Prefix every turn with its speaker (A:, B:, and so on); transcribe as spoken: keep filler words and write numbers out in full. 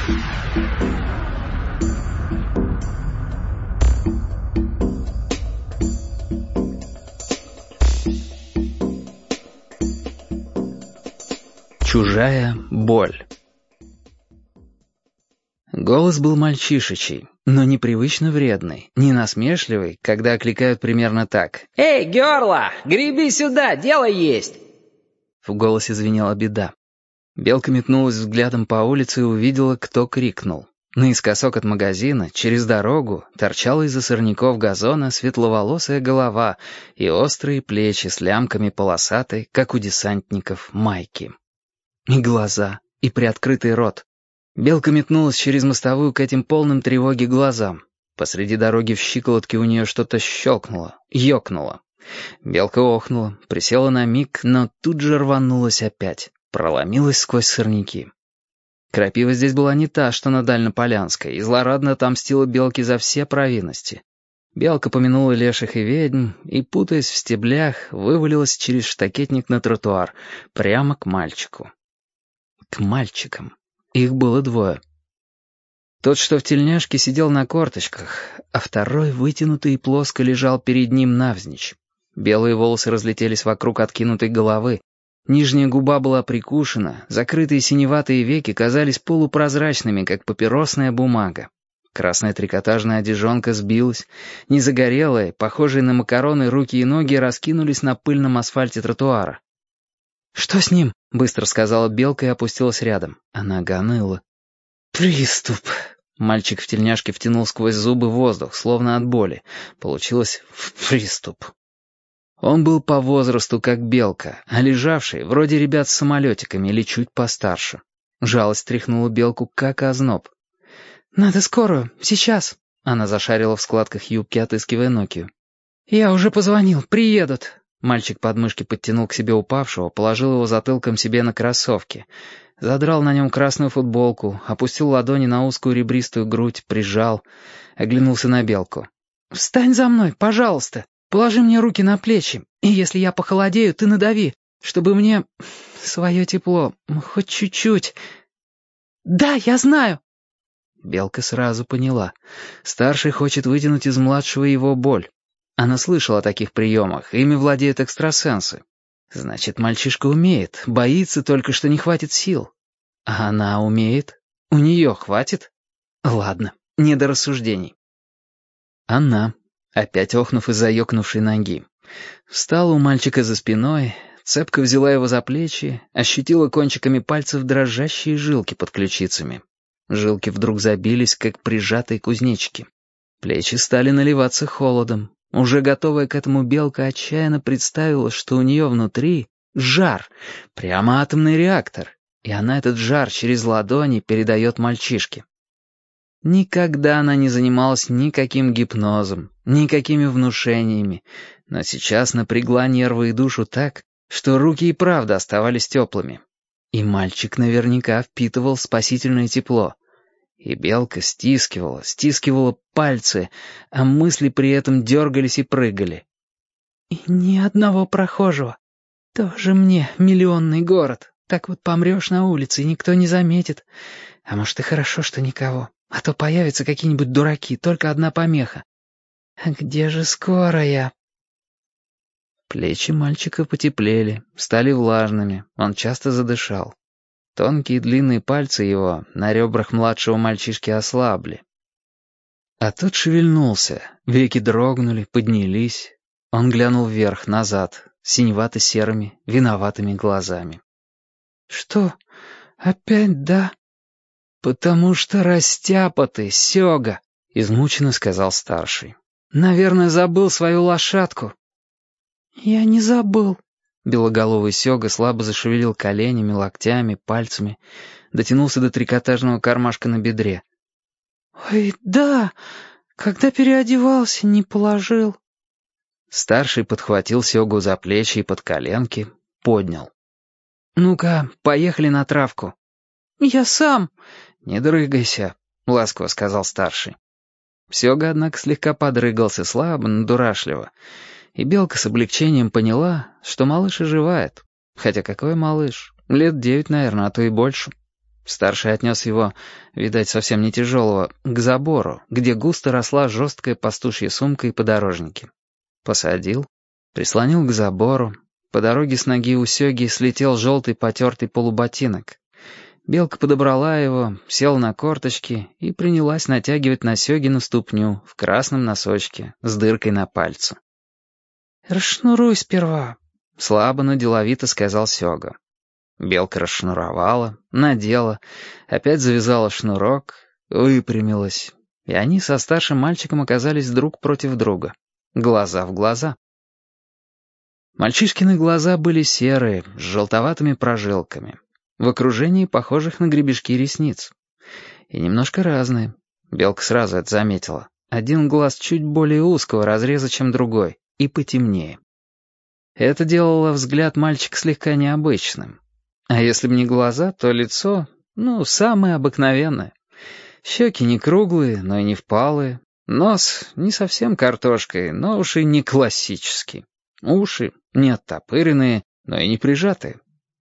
A: Чужая боль. Голос был мальчишечий, но непривычно вредный, не насмешливый, когда окликают примерно так: «Эй, герла, греби сюда, дело есть!» В голосе звенела беда. Белка метнулась взглядом по улице и увидела, кто крикнул. Наискосок от магазина, через дорогу, торчала из-за сорняков газона светловолосая голова и острые плечи с лямками полосатой, как у десантников, майки. И глаза, и приоткрытый рот. Белка метнулась через мостовую к этим полным тревоги глазам. Посреди дороги в щиколотке у нее что-то щелкнуло, ёкнуло. Белка охнула, присела на миг, но тут же рванулась опять, проломилась сквозь сорняки. Крапива здесь была не та, что на Дальнополянской, и злорадно отомстила Белке за все провинности. Белка помянула леших и ведьм, и, путаясь в стеблях, вывалилась через штакетник на тротуар, прямо к мальчику. К мальчикам. Их было двое. Тот, что в тельняшке, сидел на корточках, а второй, вытянутый и плоско, лежал перед ним навзничь. Белые волосы разлетелись вокруг откинутой головы. Нижняя губа была прикушена, закрытые синеватые веки казались полупрозрачными, как папиросная бумага. Красная трикотажная одежонка сбилась, незагорелые, похожие на макароны руки и ноги раскинулись на пыльном асфальте тротуара. «Что с ним?» — быстро сказала Белка и опустилась рядом. Она нога ныла. «Приступ!» Мальчик в тельняшке втянул сквозь зубы воздух, словно от боли. Получилось «приступ». Он был по возрасту как Белка, а лежавший, вроде ребят с самолетиками или чуть постарше. Жалость тряхнула Белку, как озноб. «Надо скорую, сейчас!» Она зашарила в складках юбки, отыскивая Нокию. «Я уже позвонил, приедут!» Мальчик под мышки подтянул к себе упавшего, положил его затылком себе на кроссовки. Задрал на нем красную футболку, опустил ладони на узкую ребристую грудь, прижал. Оглянулся на Белку. «Встань за мной, пожалуйста. Положи мне руки на плечи. И если я похолодею, ты надави, чтобы мне свое тепло, хоть чуть-чуть». «Да, я знаю». Белка сразу поняла. Старший хочет вытянуть из младшего его боль. Она слышала о таких приемах, ими владеют экстрасенсы. Значит, мальчишка умеет, боится только, что не хватит сил. А она умеет? У нее хватит? Ладно, не до рассуждений. Она, опять охнув из-за ёкнувшей ноги, встала у мальчика за спиной, цепко взяла его за плечи, ощутила кончиками пальцев дрожащие жилки под ключицами. Жилки вдруг забились, как прижатые кузнечики. Плечи стали наливаться холодом. Уже готовая к этому Белка отчаянно представила, что у нее внутри жар, прямо атомный реактор, и она этот жар через ладони передает мальчишке. Никогда она не занималась никаким гипнозом, никакими внушениями, но сейчас напрягла нервы и душу так, что руки и правда оставались теплыми. И мальчик наверняка впитывал спасительное тепло. И Белка стискивала, стискивала пальцы, а мысли при этом дергались и прыгали. «И ни одного прохожего. Тоже мне миллионный город. Так вот помрешь на улице, и никто не заметит. А может, и хорошо, что никого. А то появятся какие-нибудь дураки, только одна помеха. А где же скорая?» Плечи мальчика потеплели, стали влажными, он часто задышал. Тонкие длинные пальцы его на ребрах младшего мальчишки ослабли. А тот шевельнулся, веки дрогнули, поднялись. Он глянул вверх, назад, синевато-серыми, виноватыми глазами. «Что, опять да?» «Потому что растяпа ты, Сёга», — измученно сказал старший. «Наверное, забыл свою лошадку». «Я не забыл». Белоголовый Сёга слабо зашевелил коленями, локтями, пальцами, дотянулся до трикотажного кармашка на бедре. «Ой, да, когда переодевался, не положил». Старший подхватил Сёгу за плечи и под коленки, поднял. «Ну-ка, поехали на травку». «Я сам». «Не дрыгайся», — ласково сказал старший. Сёга, однако, слегка подрыгался слабо, но дурашливо. И Белка с облегчением поняла, что малыш оживает. Хотя какой малыш? Лет девять, наверное, а то и больше. Старший отнес его, видать, совсем не тяжелого, к забору, где густо росла жесткая пастушья сумка и подорожники. Посадил, прислонил к забору. По дороге с ноги у Сёги слетел желтый потертый полуботинок. Белка подобрала его, села на корточки и принялась натягивать на Сёгину ступню в красном носочке с дыркой на пальце. «Расшнуруй сперва», — слабо, но деловито сказал Сёга. Белка расшнуровала, надела, опять завязала шнурок, выпрямилась, и они со старшим мальчиком оказались друг против друга, глаза в глаза. Мальчишкины глаза были серые, с желтоватыми прожилками, в окружении похожих на гребешки ресниц. И немножко разные. Белка сразу это заметила. Один глаз чуть более узкого разреза, чем другой, и потемнее. Это делало взгляд мальчика слегка необычным. А если бы не глаза, то лицо, ну, самое обыкновенное. Щеки не круглые, но и не впалые. Нос не совсем картошкой, но уж и не классический. Уши не оттопыренные, но и не прижатые.